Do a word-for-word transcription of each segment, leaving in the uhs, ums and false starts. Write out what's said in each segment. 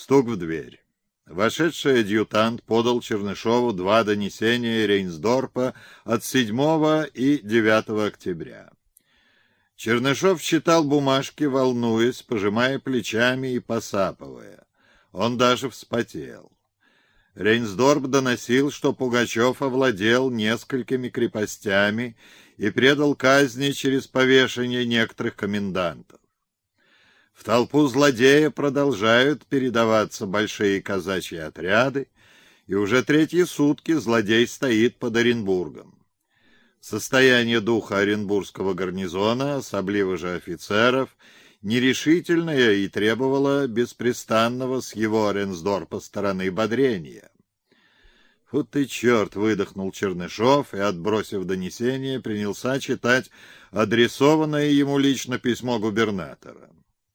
Стук в дверь. Вошедший адъютант подал Чернышову два донесения Рейнсдорпа от седьмого и девятого октября. Чернышов читал бумажки, волнуясь, пожимая плечами и посапывая. Он даже вспотел. Рейнсдорп доносил, что Пугачев овладел несколькими крепостями и предал казни через повешение некоторых комендантов. В толпу злодея продолжают передаваться большие казачьи отряды, и уже третьи сутки злодей стоит под Оренбургом. Состояние духа оренбургского гарнизона, особливо же офицеров, нерешительное и требовало беспрестанного с его Рейнсдорпа стороны бодрения. «Фу ты, черт!» — выдохнул Чернышов и, отбросив донесение, принялся читать адресованное ему лично письмо губернатора.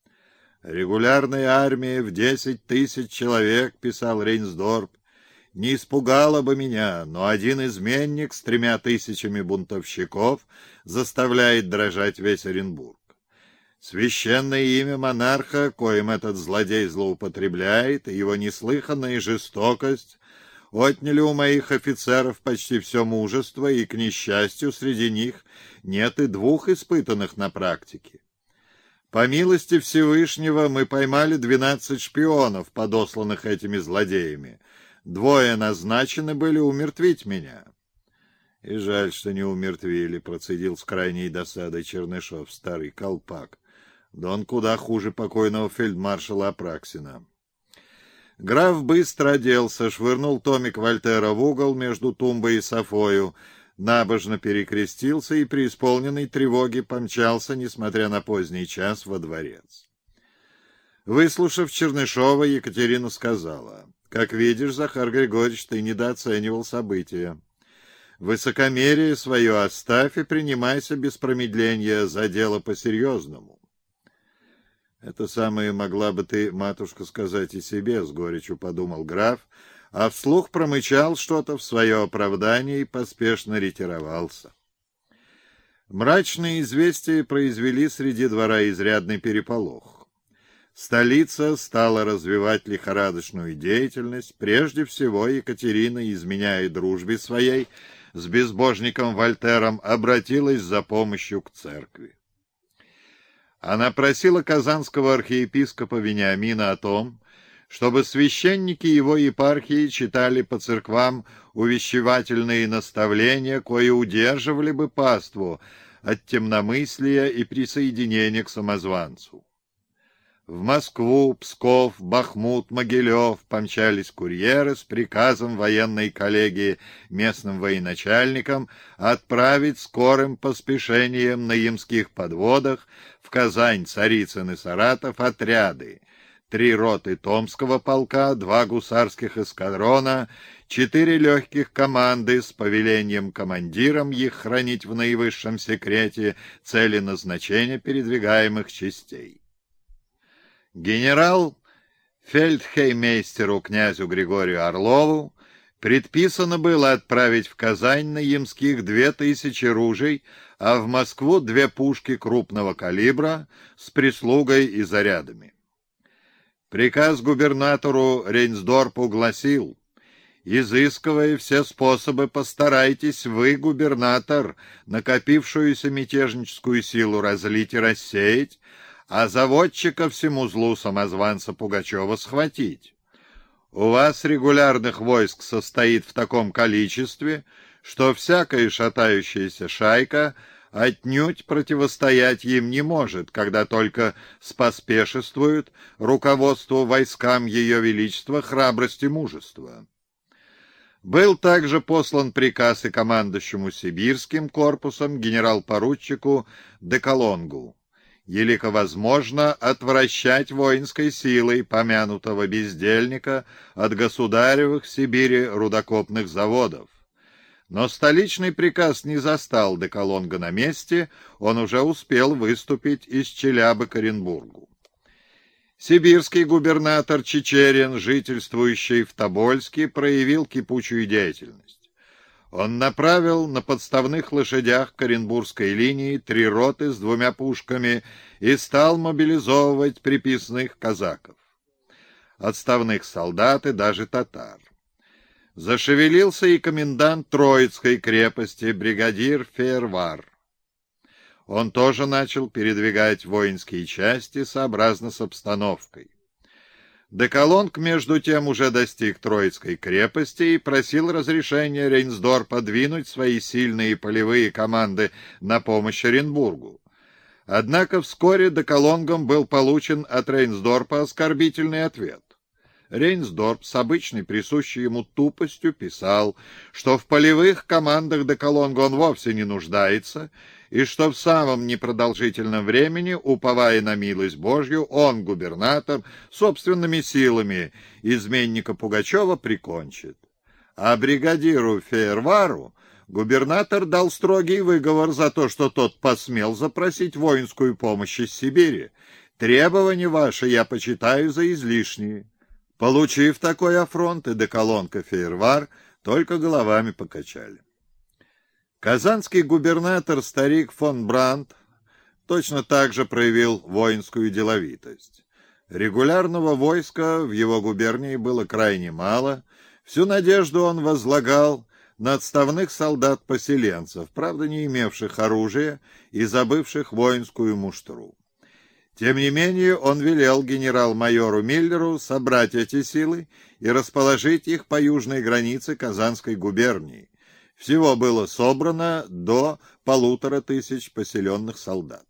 «Регулярная армия в десять тысяч человек, — писал Рейнсдорп, — не испугала бы меня, но один изменник с тремя тысячами бунтовщиков заставляет дрожать весь Оренбург. Священное имя монарха, коим этот злодей злоупотребляет, и его неслыханная жестокость отняли у моих офицеров почти все мужество, и, к несчастью, среди них нет и двух испытанных на практике. По милости Всевышнего мы поймали двенадцать шпионов, подосланных этими злодеями. Двое назначены были умертвить меня». «И жаль, что не умертвили», — процедил с крайней досадой Чернышов, старый колпак. «Да он куда хуже покойного фельдмаршала Апраксина». Граф быстро оделся, швырнул томик Вольтера в угол между тумбой и софою, набожно перекрестился и при исполненной тревоге помчался, несмотря на поздний час, во дворец. Выслушав Чернышова, Екатерина сказала: «Как видишь, Захар Григорьевич, ты недооценивал события. Высокомерие свое оставь и принимайся без промедления за дело по-серьезному». «Это самое могла бы ты, матушка, сказать и себе», — с горечью подумал граф, а вслух промычал что-то в свое оправдание и поспешно ретировался. Мрачные известия произвели среди двора изрядный переполох. Столица стала развивать лихорадочную деятельность. Прежде всего Екатерина, изменяя дружбе своей с безбожником Вольтером, обратилась за помощью к церкви. Она просила казанского архиепископа Вениамина о том, чтобы священники его епархии читали по церквам увещевательные наставления, кои удерживали бы паству от темномыслия и присоединения к самозванцу. В Москву, Псков, Бахмут, Могилев помчались курьеры с приказом военной коллегии местным военачальникам отправить скорым поспешением на ямских подводах в Казань, Царицын и Саратов отряды: три роты Томского полка, два гусарских эскадрона, четыре легких команды с повелением командирам их хранить в наивысшем секрете цели назначения передвигаемых частей. Генерал фельдхеймейстеру князю Григорию Орлову предписано было отправить в Казань на ямских две тысячи ружей, а в Москву две пушки крупного калибра с прислугой и зарядами. Приказ губернатору Рейнсдорпу гласил: «Изыскивая все способы, постарайтесь вы, губернатор, накопившуюся мятежническую силу разлить и рассеять, а заводчика всему злу самозванца Пугачева схватить. У вас регулярных войск состоит в таком количестве, что всякая шатающаяся шайка отнюдь противостоять им не может, когда только споспешествует руководству войскам Ее Величества храбрость и мужество». Был также послан приказ и командующему Сибирским корпусом генерал-поручику Деколонгу: елико возможно отвращать воинской силой помянутого бездельника от государевых в Сибири рудокопных заводов. Но столичный приказ не застал Деколонга на месте, он уже успел выступить из Челябы к Оренбургу. Сибирский губернатор Чичерин, жительствующий в Тобольске, проявил кипучую деятельность. Он направил на подставных лошадях к Оренбургской линии три роты с двумя пушками и стал мобилизовывать приписных казаков. отставных солдат и даже татар. Зашевелился и комендант Троицкой крепости, бригадир Фейервар. Он тоже начал передвигать воинские части сообразно с обстановкой. Декалонг, между тем, уже достиг Троицкой крепости и просил разрешения Рейнсдорпа двинуть свои сильные полевые команды на помощь Оренбургу. Однако вскоре Декалонгом был получен от Рейнсдорпа оскорбительный ответ. Рейнсдорп с обычной присущей ему тупостью писал, что в полевых командах Декалонга он вовсе не нуждается, и что в самом непродолжительном времени, уповая на милость Божью, он, губернатор, собственными силами изменника Пугачева прикончит. А бригадиру Фейервару губернатор дал строгий выговор за то, что тот посмел запросить воинскую помощь из Сибири. Требования ваши я почитаю за излишние. Получив такой афронт, и Декалонг, и Фейервар только головами покачали. Казанский губернатор, старик фон Брандт, точно так же проявил воинскую деловитость. Регулярного войска в его губернии было крайне мало, всю надежду он возлагал на отставных солдат-поселенцев, правда не имевших оружия и забывших воинскую муштру. Тем не менее, он велел генерал-майору Миллеру собрать эти силы и расположить их по южной границе Казанской губернии. Всего было собрано до полутора тысяч поселенных солдат.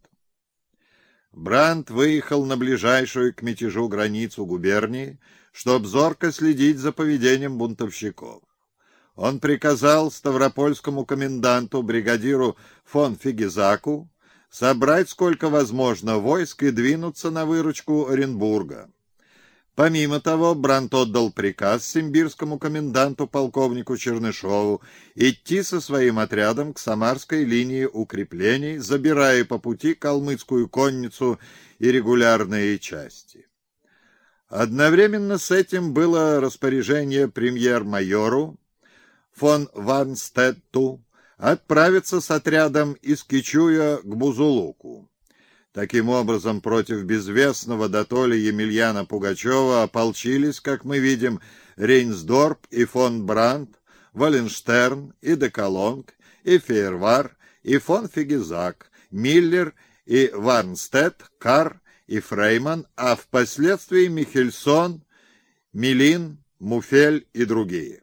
Брандт выехал на ближайшую к мятежу границу губернии, чтобы зорко следить за поведением бунтовщиков. Он приказал ставропольскому коменданту, бригадиру фон Фигизаку, собрать сколько возможно войск и двинуться на выручку Оренбурга. Помимо того, Брандт отдал приказ симбирскому коменданту полковнику Чернышову идти со своим отрядом к Самарской линии укреплений, забирая по пути калмыцкую конницу и регулярные части. Одновременно с этим было распоряжение премьер-майору фон Варнстетту отправиться с отрядом из Кичуя к Бузулуку. Таким образом, против безвестного дотоле Емельяна Пугачева ополчились, как мы видим, Рейнсдорп и фон Брандт, Валенштерн и Декалонг, и Фейервар, и фон Фигизак, Миллер и Варнстетт, Карр и Фрейман, а впоследствии Михельсон, Милин, Муфель и другие.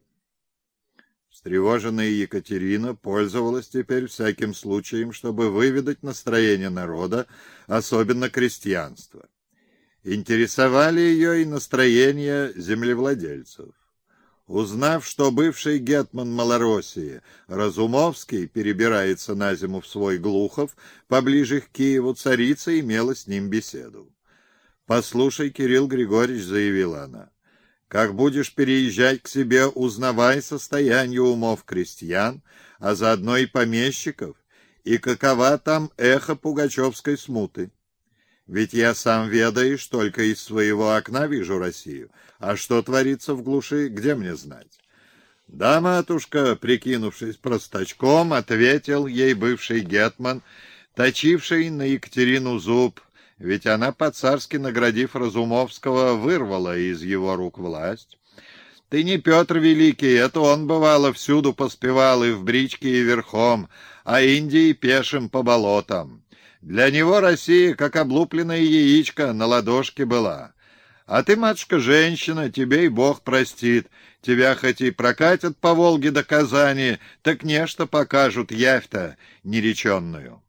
Встревоженная Екатерина пользовалась теперь всяким случаем, чтобы выведать настроение народа, особенно крестьянства. Интересовали ее и настроения землевладельцев. Узнав, что бывший гетман Малороссии Разумовский перебирается на зиму в свой Глухов, поближе к Киеву, царица имела с ним беседу. «Послушай, Кирилл Григорьевич», — заявила она, — «как будешь переезжать к себе, узнавай состояние умов крестьян, а заодно и помещиков, и какова там эхо пугачевской смуты. Ведь я сам, ведаешь, только из своего окна вижу Россию, а что творится в глуши, где мне знать?» «Да, матушка», прикинувшись простачком, ответил ей бывший гетман, точивший на Екатерину зуб, ведь она, по-царски наградив Разумовского, вырвала из его рук власть. «Ты не Петр Великий, это он, бывало, всюду поспевал и в бричке, и верхом, а Индии пешим по болотам. Для него Россия, как облупленное яичко, на ладошке была. А ты, матушка, женщина, тебе и Бог простит. Тебя хоть и прокатят по Волге до Казани, так нечто покажут явь-то нереченную».